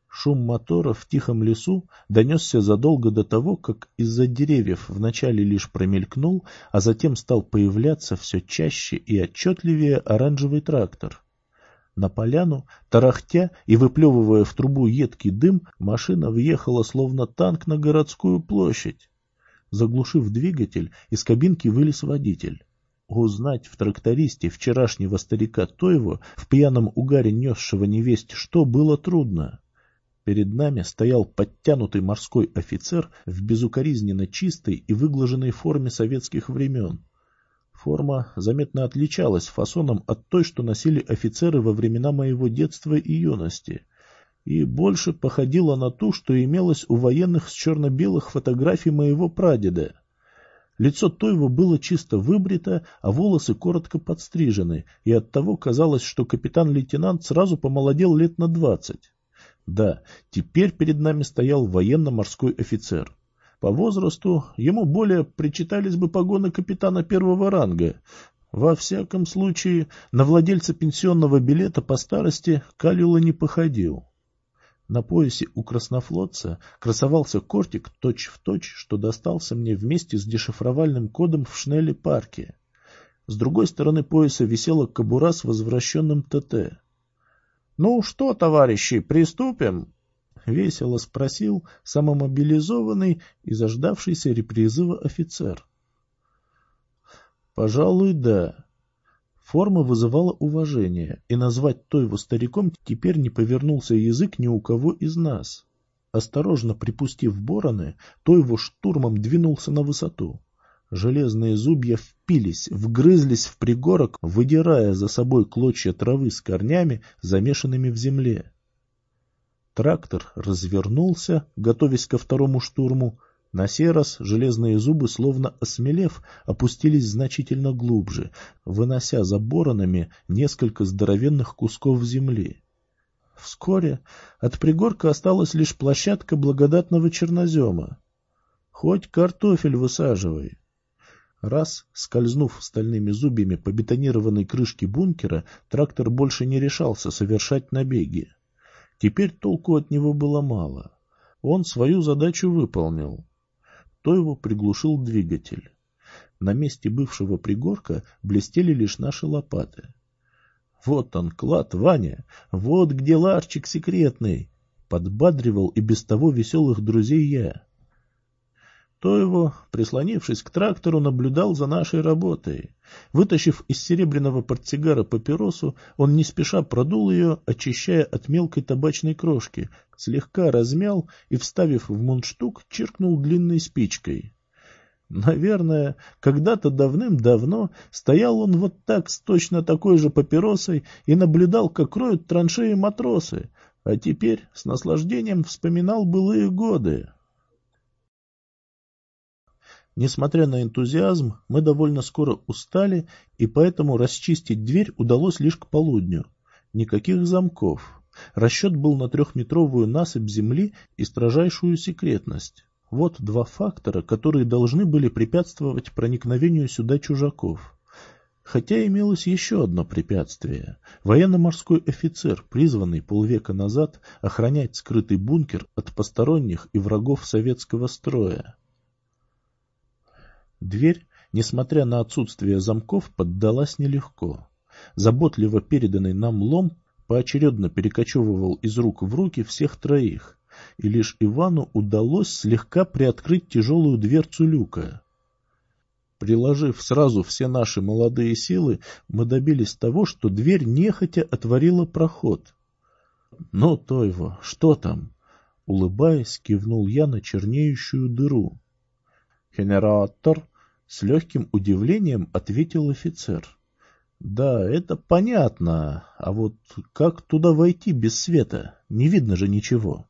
Шум мотора в тихом лесу донесся задолго до того, как из-за деревьев вначале лишь промелькнул, а затем стал появляться все чаще и отчетливее оранжевый трактор. На поляну, тарахтя и выплевывая в трубу едкий дым, машина въехала словно танк на городскую площадь. Заглушив двигатель, из кабинки вылез водитель. Узнать в трактористе вчерашнего старика Тойву, в пьяном угаре несшего невесть что, было трудно. Перед нами стоял подтянутый морской офицер в безукоризненно чистой и выглаженной форме советских времен. Форма заметно отличалась фасоном от той, что носили офицеры во времена моего детства и юности, и больше походила на ту, что имелось у военных с черно-белых фотографий моего прадеда. Лицо Тойва было чисто выбрито, а волосы коротко подстрижены, и оттого казалось, что капитан-лейтенант сразу помолодел лет на 20. Да, теперь перед нами стоял военно-морской офицер. По возрасту ему более причитались бы погоны капитана первого ранга. Во всяком случае, на владельца пенсионного билета по старости Калюла не походил. На поясе у краснофлотца красовался кортик точь-в-точь, что достался мне вместе с дешифровальным кодом в Шнелли-парке. С другой стороны пояса висела кобура с возвращенным ТТ. «Ну что, товарищи, приступим?» — весело спросил самомобилизованный и заждавшийся репризыва офицер. «Пожалуй, да». Форма вызывала уважение, и назвать Тойву стариком теперь не повернулся язык ни у кого из нас. Осторожно припустив бороны, Тойву штурмом двинулся на высоту. Железные зубья впились, вгрызлись в пригорок, выдирая за собой клочья травы с корнями, замешанными в земле. Трактор развернулся, готовясь ко второму штурму. На сей раз железные зубы, словно осмелев, опустились значительно глубже, вынося за боронами несколько здоровенных кусков земли. Вскоре от пригорка осталась лишь площадка благодатного чернозема. Хоть картофель высаживай. Раз, скользнув стальными зубьями по бетонированной крышке бункера, трактор больше не решался совершать набеги. Теперь толку от него было мало. Он свою задачу выполнил. Тойву приглушил двигатель. На месте бывшего пригорка блестели лишь наши лопаты. «Вот он, клад, Ваня! Вот где ларчик секретный!» — подбадривал и без того веселых друзей я. Тойву, прислонившись к трактору, наблюдал за нашей работой. Вытащив из серебряного портсигара папиросу, он не спеша продул ее, очищая от мелкой табачной крошки, слегка размял и, вставив в мундштук, чиркнул длинной спичкой. Наверное, когда-то давным-давно стоял он вот так с точно такой же папиросой и наблюдал, как роют траншеи матросы, а теперь с наслаждением вспоминал былые годы. Несмотря на энтузиазм, мы довольно скоро устали, и поэтому расчистить дверь удалось лишь к полудню. Никаких замков. Расчет был на 3-метровую насыпь земли и строжайшую секретность. Вот два фактора, которые должны были препятствовать проникновению сюда чужаков. Хотя имелось еще одно препятствие. Военно-морской офицер, призванный полвека назад охранять скрытый бункер от посторонних и врагов советского строя. Дверь, несмотря на отсутствие замков, поддалась нелегко. Заботливо переданный нам лом поочередно перекочевывал из рук в руки всех троих, и лишь Ивану удалось слегка приоткрыть тяжелую дверцу люка. Приложив сразу все наши молодые силы, мы добились того, что дверь нехотя отворила проход. — Ну, Тойво, что там? — улыбаясь, кивнул я на чернеющую дыру. «Генератор», — с легким удивлением ответил офицер. «Да, это понятно, а вот как туда войти без света? Не видно же ничего».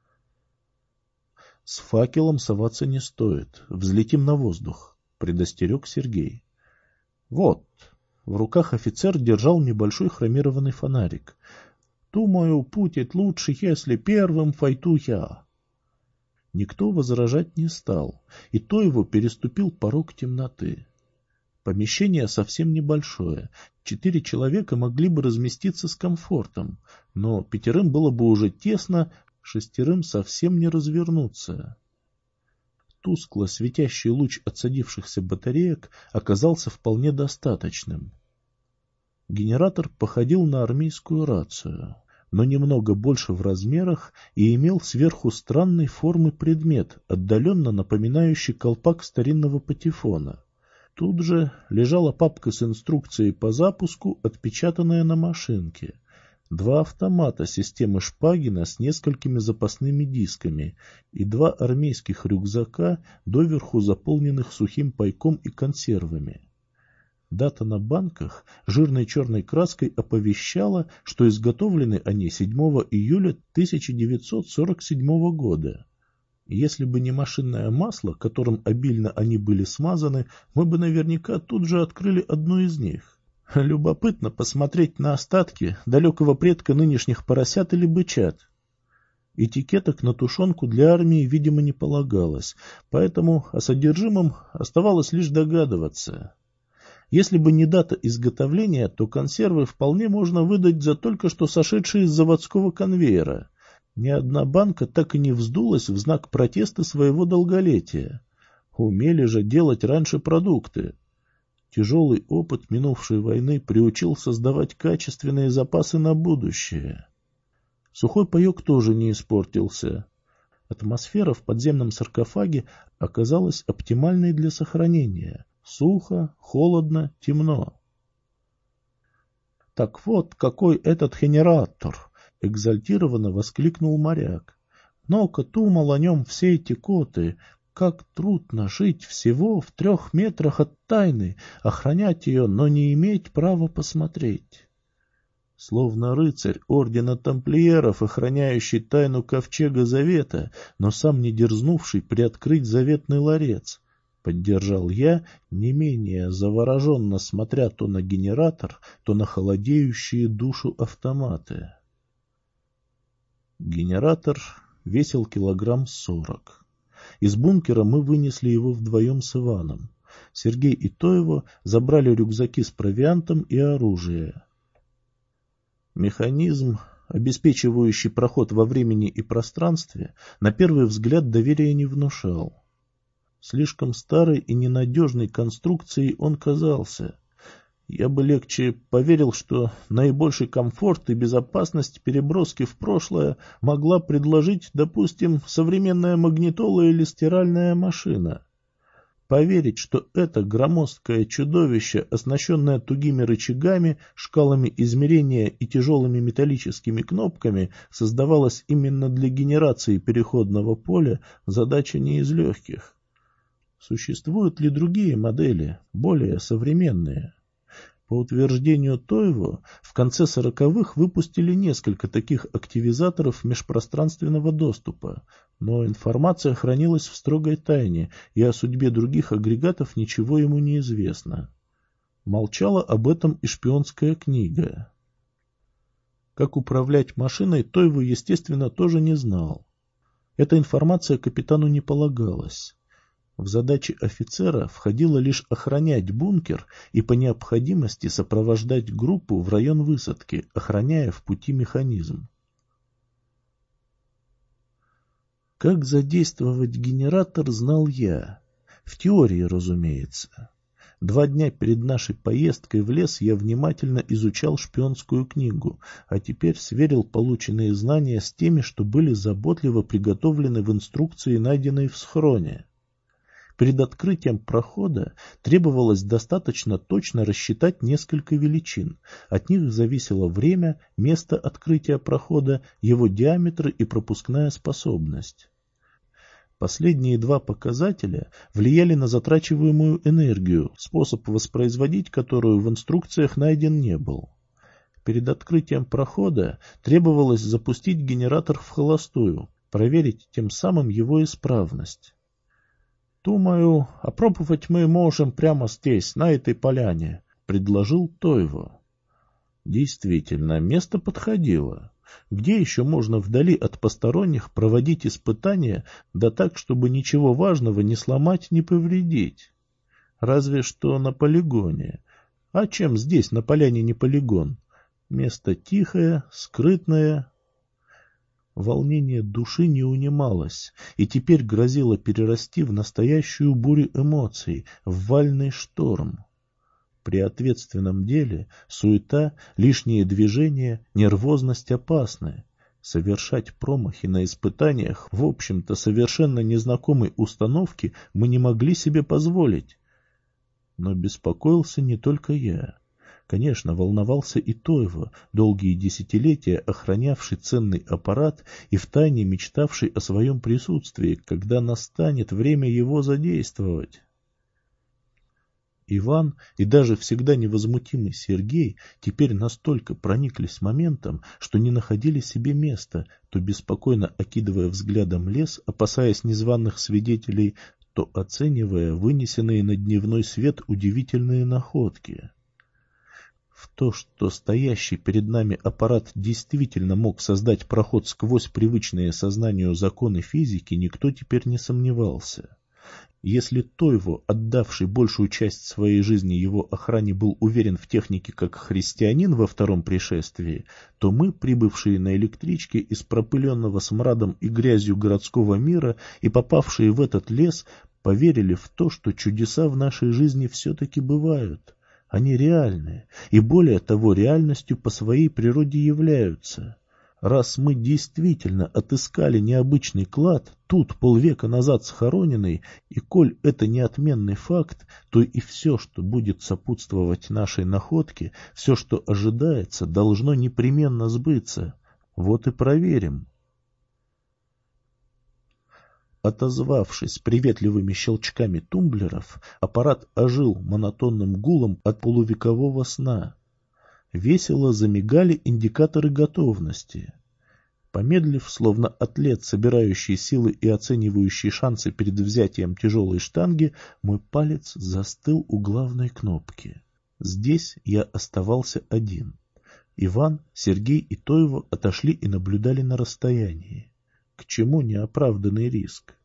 «С факелом соваться не стоит, взлетим на воздух», — предостерег Сергей. «Вот», — в руках офицер держал небольшой хромированный фонарик. «Думаю, будет лучше, если первым пойду я». Никто возражать не стал, и Тойву переступил порог темноты. Помещение совсем небольшое, 4 человека могли бы разместиться с комфортом, но 5 было бы уже тесно, 6 совсем не развернуться. Тускло светящий луч отсадившихся батареек оказался вполне достаточным. Генератор походил на армейскую рацию, но немного больше в размерах и имел сверху странной формы предмет, отдаленно напоминающий колпак старинного патефона. Тут же лежала папка с инструкцией по запуску, отпечатанная на машинке. 2 автомата системы Шпагина с несколькими запасными дисками и 2 армейских рюкзака, доверху заполненных сухим пайком и консервами. Дата на банках жирной черной краской оповещала, что изготовлены они 7 июля 1947 года. Если бы не машинное масло, которым обильно они были смазаны, мы бы наверняка тут же открыли одну из них. Любопытно посмотреть на остатки далекого предка нынешних поросят или бычат. Этикеток на тушенку для армии, видимо, не полагалось, поэтому о содержимом оставалось лишь догадываться. Если бы не дата изготовления, то консервы вполне можно выдать за только что сошедшие с заводского конвейера. Ни одна банка так и не вздулась в знак протеста своего долголетия. Умели же делать раньше продукты. Тяжелый опыт минувшей войны приучил создавать качественные запасы на будущее. Сухой паек тоже не испортился. Атмосфера в подземном саркофаге оказалась оптимальной для сохранения. Сухо, холодно, темно. «Так вот, какой этот генератор!» — экзальтированно воскликнул моряк. «Но-ка думал о нем все эти годы. Как трудно жить всего в 3 метрах от тайны, охранять ее, но не иметь права посмотреть». Словно рыцарь ордена тамплиеров, охраняющий тайну ковчега завета, но сам не дерзнувший приоткрыть заветный ларец. Поддержал я, не менее завороженно смотря то на генератор, то на холодеющие душу автоматы. Генератор весил 40 килограмм. Из бункера мы вынесли его вдвоем с Иваном. Сергей и Тоево забрали рюкзаки с провиантом и оружие. Механизм, обеспечивающий проход во времени и пространстве, на первый взгляд доверия не внушал. Слишком старой и ненадежной конструкцией он казался. Я бы легче поверил, что наибольший комфорт и безопасность переброски в прошлое могла предложить, допустим, современная магнитола или стиральная машина. Поверить, что это громоздкое чудовище, оснащенное тугими рычагами, шкалами измерения и тяжелыми металлическими кнопками, создавалось именно для генерации переходного поля, задача не из легких. Существуют ли другие модели, более современные? По утверждению Тоево, в конце 40-х выпустили несколько таких активизаторов межпространственного доступа, но информация хранилась в строгой тайне, и о судьбе других агрегатов ничего ему не известно. Молчала об этом и шпионская книга. Как управлять машиной, Тоево, естественно, тоже не знал. Эта информация капитану не полагалась. В задачи офицера входило лишь охранять бункер и по необходимости сопровождать группу в район высадки, охраняя в пути механизм. Как задействовать генератор, знал я. В теории, разумеется. 2 дня перед нашей поездкой в лес я внимательно изучал шпионскую книгу, а теперь сверил полученные знания с теми, что были заботливо приготовлены в инструкции, найденной в схроне. Перед открытием прохода требовалось достаточно точно рассчитать несколько величин. От них зависело время, место открытия прохода, его диаметр и пропускная способность. Последние 2 показателя влияли на затрачиваемую энергию, способ воспроизводить которую в инструкциях найден не был. Перед открытием прохода требовалось запустить генератор в холостую, проверить тем самым его исправность. «Думаю, опробовать мы можем прямо здесь, на этой поляне», — предложил Тоево. Действительно, место подходило. Где еще можно вдали от посторонних проводить испытания, да так, чтобы ничего важного не сломать, не повредить? Разве что на полигоне. А чем здесь на поляне не полигон? Место тихое, скрытное. Волнение души не унималось, и теперь грозило перерасти в настоящую бурю эмоций, в вальный шторм. При ответственном деле суета, лишние движения, нервозность опасны. Совершать промахи на испытаниях, в общем-то, совершенно незнакомой установки мы не могли себе позволить. Но беспокоился не только я. Конечно, волновался и Тойва, долгие десятилетия охранявший ценный аппарат и втайне мечтавший о своем присутствии, когда настанет время его задействовать. Иван и даже всегда невозмутимый Сергей теперь настолько прониклись моментом, что не находили себе места, то беспокойно окидывая взглядом лес, опасаясь незваных свидетелей, то оценивая вынесенные на дневной свет удивительные находки. В то, что стоящий перед нами аппарат действительно мог создать проход сквозь привычные сознанию законы физики, никто теперь не сомневался. Если Тойво, отдавший большую часть своей жизни его охране, был уверен в технике как христианин во втором пришествии, то мы, прибывшие на электричке из пропыленного смрадом и грязью городского мира и попавшие в этот лес, поверили в то, что чудеса в нашей жизни все-таки бывают. Они реальны, и более того, реальностью по своей природе являются. Раз мы действительно отыскали необычный клад, тут полвека назад схороненный, и коль это неотменный факт, то и все, что будет сопутствовать нашей находке, все, что ожидается, должно непременно сбыться. Вот и проверим. Отозвавшись приветливыми щелчками тумблеров, аппарат ожил монотонным гулом от полувекового сна. Весело замигали индикаторы готовности. Помедлив, словно атлет, собирающий силы и оценивающий шансы перед взятием тяжелой штанги, мой палец застыл у главной кнопки. Здесь я оставался один. Иван, Сергей и Тойво отошли и наблюдали на расстоянии. К чему неоправданный риск?